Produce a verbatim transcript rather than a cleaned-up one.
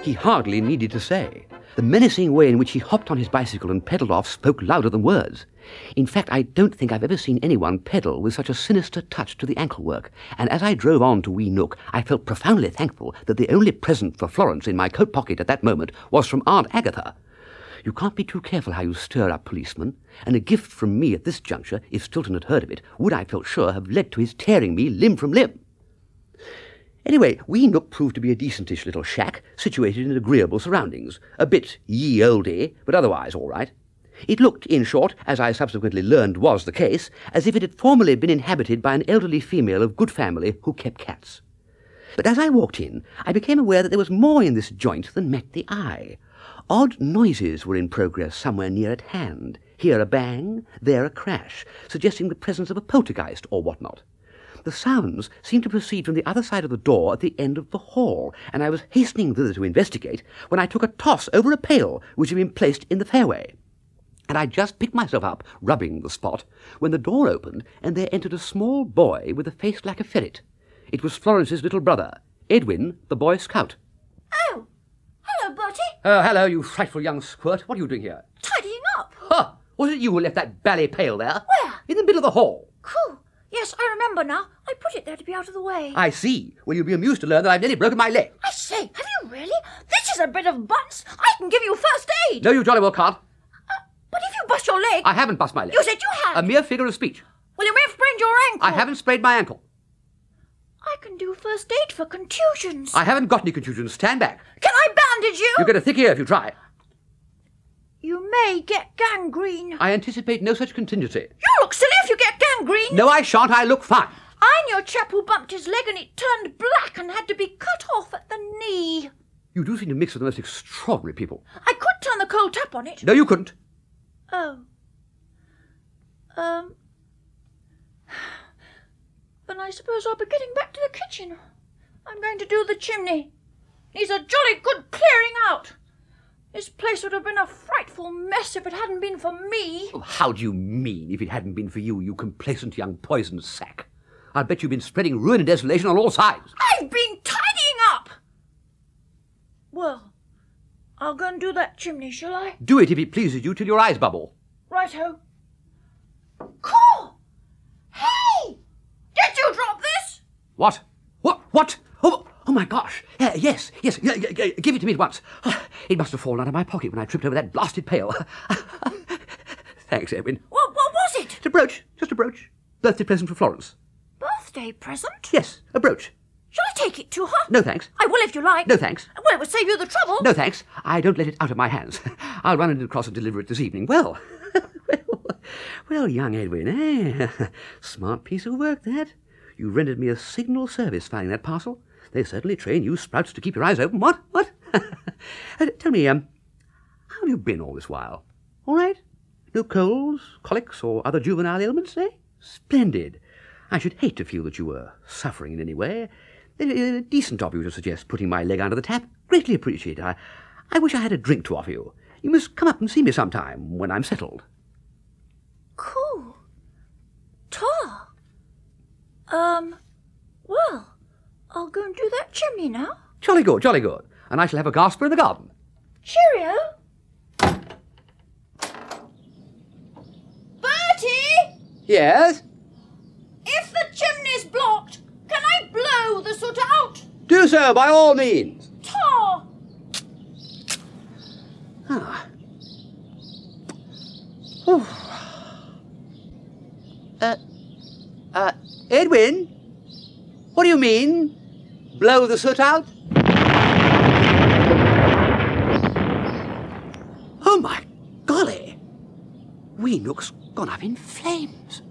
he hardly needed to say. The menacing way in which he hopped on his bicycle and pedalled off spoke louder than words. In fact, I don't think I've ever seen anyone pedal with such a sinister touch to the ankle-work, and as I drove on to Wee Nook, I felt profoundly thankful that the only present for Florence in my coat pocket at that moment was from Aunt Agatha. You can't be too careful how you stir up policemen, and a gift from me at this juncture, if Stilton had heard of it, would, I felt sure, have led to his tearing me limb from limb. Anyway, Wee Nook proved to be a decentish little shack, situated in agreeable surroundings. A bit ye-olde, but otherwise all right. It looked, in short, as I subsequently learned was the case, as if it had formerly been inhabited by an elderly female of good family who kept cats. But as I walked in, I became aware that there was more in this joint than met the eye. Odd noises were in progress somewhere near at hand. Here a bang, there a crash, suggesting the presence of a poltergeist or whatnot. The sounds seemed to proceed from the other side of the door at the end of the hall, and I was hastening thither to investigate when I took a toss over a pail which had been placed in the fairway. And I just picked myself up, rubbing the spot, when the door opened and there entered a small boy with a face like a ferret. It was Florence's little brother, Edwin, the Boy Scout. Oh, hello, Bertie. Oh, hello, you frightful young squirt. What are you doing here? Tidying up. Ha! Was it you who left that bally pail there? Where? In the middle of the hall. Cool. Yes, I remember now. I put it there to be out of the way. I see. Well, you'll be amused to learn that I've nearly broken my leg. I say, have you really? This is a bit of buns. I can give you first aid. No, you jolly well can't. But if you bust your leg... I haven't bust my leg. You said you had. A mere figure of speech. Well, you may have sprained your ankle. I haven't sprained my ankle. I can do first aid for contusions. I haven't got any contusions. Stand back. Can I bandage you? You'll get a thick ear if you try. You may get gangrene. I anticipate no such contingency. You look silly if you get gangrene. No, I shan't. I look fine. I knew a chap who bumped his leg and it turned black and had to be cut off at the knee. You do seem to mix with the most extraordinary people. I could turn the cold tap on it. No, you couldn't. Oh. Um. Then I suppose I'll be getting back to the kitchen. I'm going to do the chimney. Needs a jolly good clearing out. This place would have been a frightful mess if it hadn't been for me. Oh, how do you mean, if it hadn't been for you, you complacent young poison sack? I'll bet you've been spreading ruin and desolation on all sides. I've been tidying up. Well, I'll go and do that chimney, shall I? Do it if it pleases you till your eyes bubble. Righto. Cool! Hey! Did you drop this? What? What? What? Oh, oh my gosh. Uh, yes, yes. Uh, uh, uh, give it to me at once. Uh, it must have fallen out of my pocket when I tripped over that blasted pail. Thanks, Edwin. What, what was it? It's a brooch. Just a brooch. Birthday present for Florence. Birthday present? Yes, a brooch. Shall I take it to her? No, thanks. I will if you like. No, thanks. Well, it would save you the trouble. No, thanks. I don't let it out of my hands. I'll run it across and deliver it this evening. Well, well, well, young Edwin, eh? Smart piece of work, that. You rendered me a signal service finding that parcel. They certainly train you sprouts to keep your eyes open. What? What? uh, tell me, um, how have you been all this while? All right? No colds, colics, or other juvenile ailments, eh? Splendid. I should hate to feel that you were suffering in any way. Uh, decent of you to suggest putting my leg under the tap. Greatly appreciated. I, I wish I had a drink to offer you. You must come up and see me sometime when I'm settled. Cool. Tar. Um, well, I'll go and do that chimney now. Jolly good, jolly good. And I shall have a gasper in the garden. Cheerio. Bertie! Yes? If the chimney's blocked, can I blow the soot out? Do so, by all means. Tar! Ah. Oh. Uh, uh, Edwin? What do you mean? Blow the soot out? Oh, my golly! Wee Nook's gone up in flames.